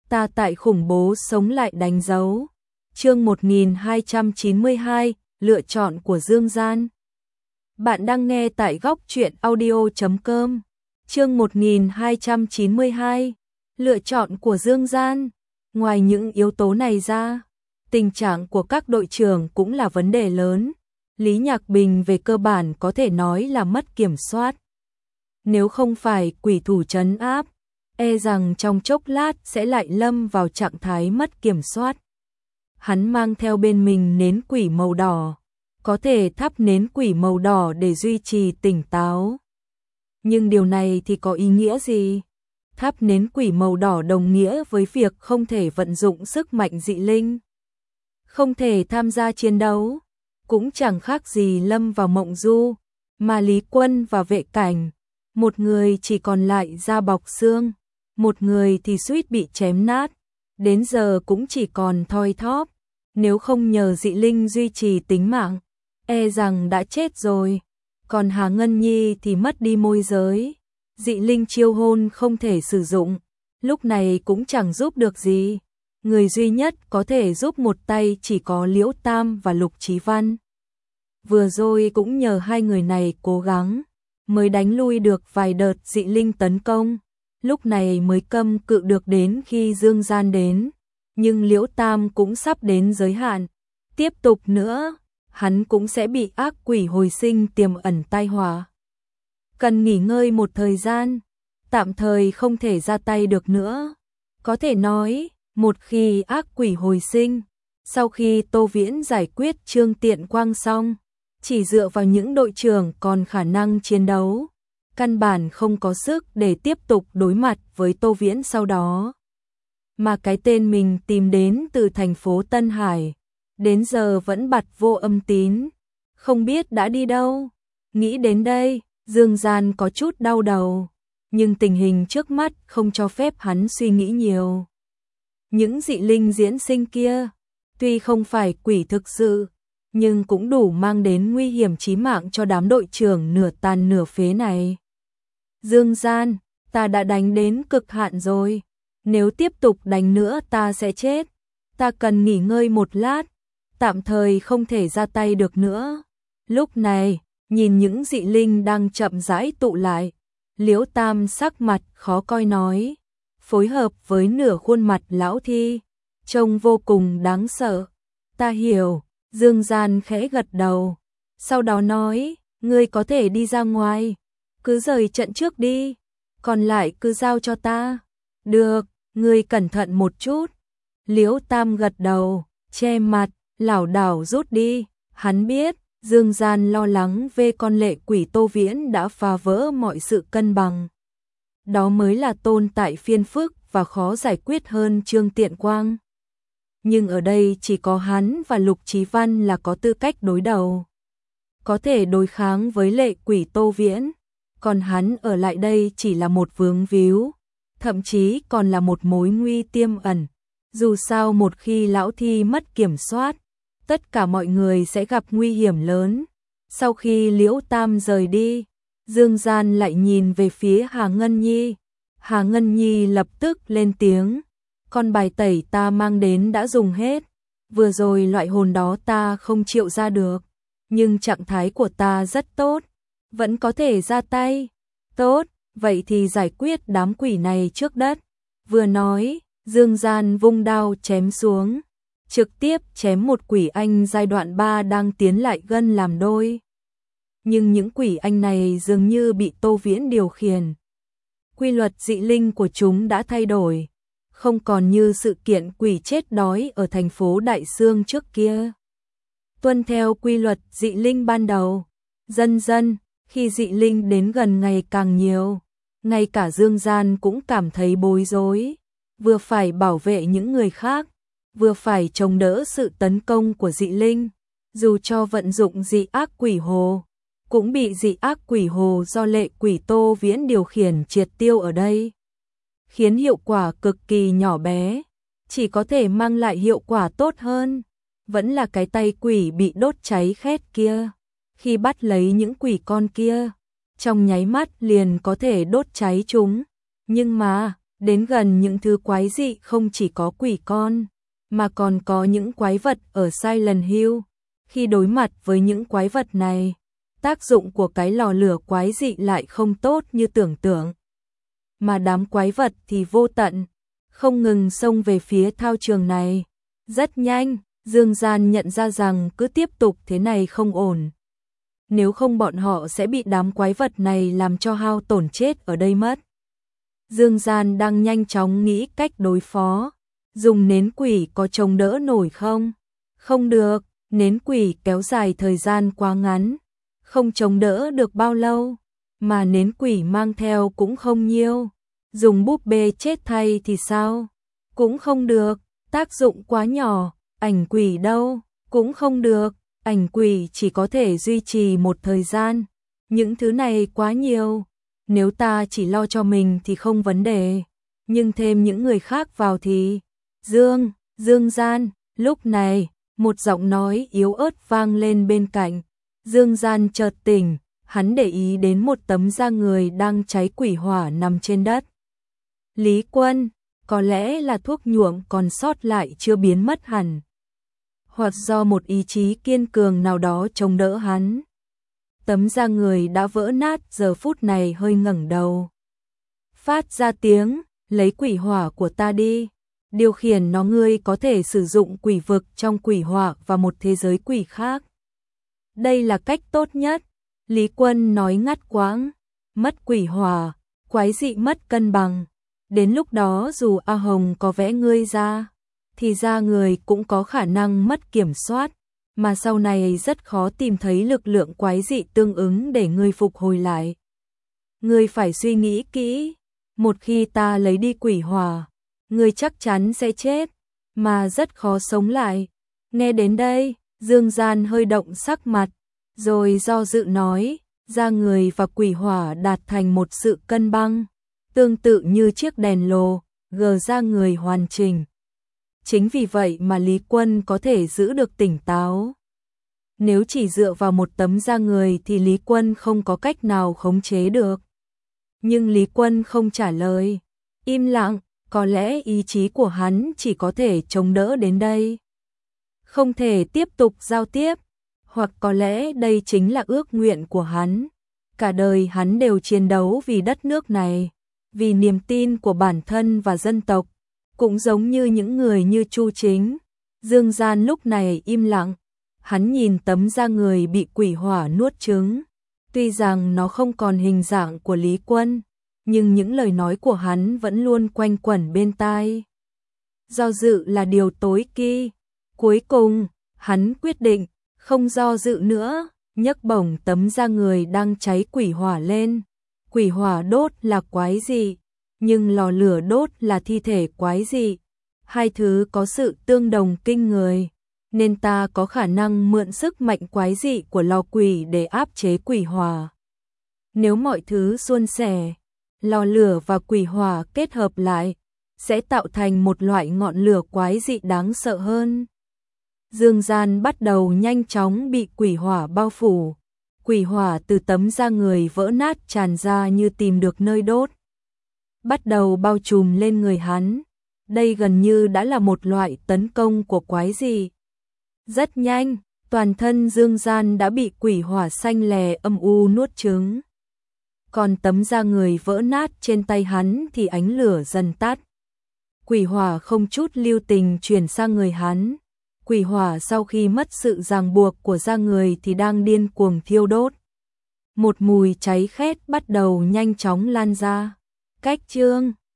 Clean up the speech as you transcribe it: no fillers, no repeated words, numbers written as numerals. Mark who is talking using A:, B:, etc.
A: ta tại khủng bố sống lại đánh dấu. Chương 1292, lựa chọn của Dương Gian. Bạn đang nghe tại góc truyện audio.com. Chương 1292, lựa chọn của Dương Gian. Ngoài những yếu tố này ra, tình trạng của các đội trưởng cũng là vấn đề lớn. Lý Nhạc Bình về cơ bản có thể nói là mất kiểm soát. Nếu không phải quỷ thủ trấn áp, e rằng trong chốc lát sẽ lại lâm vào trạng thái mất kiểm soát. Hắn mang theo bên mình nến quỷ màu đỏ, có thể thắp nến quỷ màu đỏ để duy trì tỉnh táo. Nhưng điều này thì có ý nghĩa gì? Thắp nến quỷ màu đỏ đồng nghĩa với việc không thể vận dụng sức mạnh dị linh, không thể tham gia chiến đấu, cũng chẳng khác gì lâm vào mộng du, mà Lý Quân và Vệ Cảnh, một người chỉ còn lại da bọc xương, một người thì suýt bị chém nát, đến giờ cũng chỉ còn thoi thóp, nếu không nhờ dị linh duy trì tính mạng, e rằng đã chết rồi. Còn Hà Ngân Nhi thì mất đi môi giới, dị linh chiêu hôn không thể sử dụng, lúc này cũng chẳng giúp được gì. Người duy nhất có thể giúp một tay chỉ có Liễu Tam và Lục Chí Văn. Vừa rồi cũng nhờ hai người này cố gắng, mới đánh lui được vài đợt dị linh tấn công, lúc này mới câm cự được đến khi Dương Gian đến. Nhưng Liễu Tam cũng sắp đến giới hạn, tiếp tục nữa, hắn cũng sẽ bị ác quỷ hồi sinh tiềm ẩn tai họa. Cần nghỉ ngơi một thời gian, tạm thời không thể ra tay được nữa. Có thể nói, một khi ác quỷ hồi sinh, sau khi Tô Viễn giải quyết Trương Tiện Quang xong, chỉ dựa vào những đội trưởng còn khả năng chiến đấu, căn bản không có sức để tiếp tục đối mặt với Tô Viễn sau đó. Mà cái tên mình tìm đến từ thành phố Tân Hải, đến giờ vẫn bặt vô âm tín, không biết đã đi đâu. Nghĩ đến đây, Dương Gian có chút đau đầu, nhưng tình hình trước mắt không cho phép hắn suy nghĩ nhiều. Những dị linh diễn sinh kia, tuy không phải quỷ thực sự, nhưng cũng đủ mang đến nguy hiểm chí mạng cho đám đội trưởng nửa tàn nửa phế này. Dương Gian, ta đã đánh đến cực hạn rồi, nếu tiếp tục đánh nữa ta sẽ chết, ta cần nghỉ ngơi một lát, tạm thời không thể ra tay được nữa. Lúc này, nhìn những dị linh đang chậm rãi tụ lại, Liễu Tam sắc mặt khó coi nói, phối hợp với nửa khuôn mặt lão thi, trông vô cùng đáng sợ. Ta hiểu. Dương Gian khẽ gật đầu, sau đó nói, ngươi có thể đi ra ngoài, cứ rời trận trước đi, còn lại cứ giao cho ta. Được, ngươi cẩn thận một chút. Liễu Tam gật đầu, che mặt, lảo đảo rút đi. Hắn biết, Dương Gian lo lắng về con lệ quỷ Tô Viễn đã phá vỡ mọi sự cân bằng. Đó mới là tồn tại phiền phức và khó giải quyết hơn Trương Tiện Quang. Nhưng ở đây chỉ có hắn và Lục Chí Văn là có tư cách đối đầu, có thể đối kháng với lệ quỷ Tô Viễn, còn hắn ở lại đây chỉ là một vướng víu, thậm chí còn là một mối nguy tiềm ẩn. Dù sao một khi lão thi mất kiểm soát, tất cả mọi người sẽ gặp nguy hiểm lớn. Sau khi Liễu Tam rời đi, Dương Gian lại nhìn về phía Hà Ngân Nhi. Hà Ngân Nhi lập tức lên tiếng, con bài tẩy ta mang đến đã dùng hết, vừa rồi loại hồn đó ta không triệu ra được, nhưng trạng thái của ta rất tốt, vẫn có thể ra tay. Tốt, vậy thì giải quyết đám quỷ này trước đất. Vừa nói, Dương Gian vung đao chém xuống, trực tiếp chém một quỷ anh giai đoạn 3 đang tiến lại gần làm đôi. Nhưng những quỷ anh này dường như bị Tô Viễn điều khiển. Quy luật dị linh của chúng đã thay đổi, không còn như sự kiện quỷ chết đói ở thành phố Đại Sương trước kia. Tuân theo quy luật dị linh ban đầu, dần dần, khi dị linh đến gần ngày càng nhiều, ngay cả Dương Gian cũng cảm thấy bối rối, vừa phải bảo vệ những người khác, vừa phải chống đỡ sự tấn công của dị linh, dù cho vận dụng dị ác quỷ hồ, cũng bị dị ác quỷ hồ do lệ quỷ Tô Viễn điều khiển triệt tiêu ở đây, khiến hiệu quả cực kỳ nhỏ bé, chỉ có thể mang lại hiệu quả tốt hơn, vẫn là cái tay quỷ bị đốt cháy khét kia. Khi bắt lấy những quỷ con kia, trong nháy mắt liền có thể đốt cháy chúng, nhưng mà Đến gần những thứ quái dị không chỉ có quỷ con, mà còn có những quái vật ở Silent Hill. Khi đối mặt với những quái vật này, tác dụng của cái lò lửa quái dị lại không tốt như tưởng tượng. Mà đám quái vật thì vô tận, không ngừng xông về phía thao trường này. Rất nhanh, Dương Gian nhận ra rằng cứ tiếp tục thế này không ổn. Nếu không bọn họ sẽ bị đám quái vật này làm cho hao tổn chết ở đây mất. Dương Gian đang nhanh chóng nghĩ cách đối phó. Dùng nến quỷ có chống đỡ nổi không? Không được, nến quỷ kéo dài thời gian quá ngắn, không chống đỡ được bao lâu, mà nến quỷ mang theo cũng không nhiều. Dùng búp bê chết thay thì sao? Cũng không được, tác dụng quá nhỏ. Ảnh quỷ đâu? Cũng không được, ảnh quỷ chỉ có thể duy trì một thời gian. Những thứ này quá nhiều, nếu ta chỉ lo cho mình thì không vấn đề, nhưng thêm những người khác vào thì... Dương Gian, lúc này, một giọng nói yếu ớt vang lên bên cạnh. Dương Gian chợt tỉnh, hắn để ý đến một tấm da người đang cháy quỷ hỏa nằm trên đất. Lý Quân, có lẽ là thuốc nhuộm còn sót lại chưa biến mất hẳn, hoặc do một ý chí kiên cường nào đó chống đỡ hắn. Tấm da người đã vỡ nát giờ phút này hơi ngẩng đầu, phát ra tiếng, lấy quỷ hỏa của ta đi. Điều khiển nó, ngươi có thể sử dụng quỷ vực trong quỷ hỏa và một thế giới quỷ khác. Đây là cách tốt nhất. Lý Quân nói ngắt quãng, mất quỷ hỏa, quái dị mất cân bằng. Đến lúc đó dù A Hồng có vẽ ngươi ra, thì ra người cũng có khả năng mất kiểm soát, mà sau này rất khó tìm thấy lực lượng quái dị tương ứng để ngươi phục hồi lại. Ngươi phải suy nghĩ kỹ, một khi ta lấy đi quỷ hỏa, ngươi chắc chắn sẽ chết, mà rất khó sống lại. Nghe đến đây, Dương Gian hơi động sắc mặt, rồi do dự nói, da người và quỷ hỏa đạt thành một sự cân bằng, tương tự như chiếc đèn lồ, gờ da người hoàn chỉnh. Chính vì vậy mà Lý Quân có thể giữ được tỉnh táo. Nếu chỉ dựa vào một tấm da người thì Lý Quân không có cách nào khống chế được. Nhưng Lý Quân không trả lời, im lặng, có lẽ ý chí của hắn chỉ có thể chống đỡ đến đây, không thể tiếp tục giao tiếp, hoặc có lẽ đây chính là ước nguyện của hắn. Cả đời hắn đều chiến đấu vì đất nước này, vì niềm tin của bản thân và dân tộc, cũng giống như những người như Chu Chính. Dương Gian lúc này im lặng, hắn nhìn tấm da người bị quỷ hỏa nuốt chửng. Tuy rằng nó không còn hình dạng của Lý Quân, nhưng những lời nói của hắn vẫn luôn quanh quẩn bên tai. Do dự là điều tối kỵ. Cuối cùng, hắn quyết định, không do dự nữa, nhấc bổng tấm da người đang cháy quỷ hỏa lên. Quỷ hỏa đốt là quái dị, nhưng lò lửa đốt là thi thể quái dị. Hai thứ có sự tương đồng kinh người, nên ta có khả năng mượn sức mạnh quái dị của lò quỷ để áp chế quỷ hỏa. Nếu mọi thứ suôn sẻ, lò lửa và quỷ hỏa kết hợp lại, sẽ tạo thành một loại ngọn lửa quái dị đáng sợ hơn. Dương Gian bắt đầu nhanh chóng bị quỷ hỏa bao phủ. Quỷ hỏa từ tấm da người vỡ nát tràn ra như tìm được nơi đốt, bắt đầu bao trùm lên người hắn. Đây gần như đã là một loại tấn công của quái dị. Rất nhanh, toàn thân Dương Gian đã bị quỷ hỏa xanh lè âm u nuốt chửng. Còn tấm da người vỡ nát trên tay hắn thì ánh lửa dần tắt. Quỷ hỏa không chút lưu tình chuyển sang người hắn. Quỷ hỏa sau khi mất sự ràng buộc của da người thì đang điên cuồng thiêu đốt. Một mùi cháy khét bắt đầu nhanh chóng lan ra. Cách chương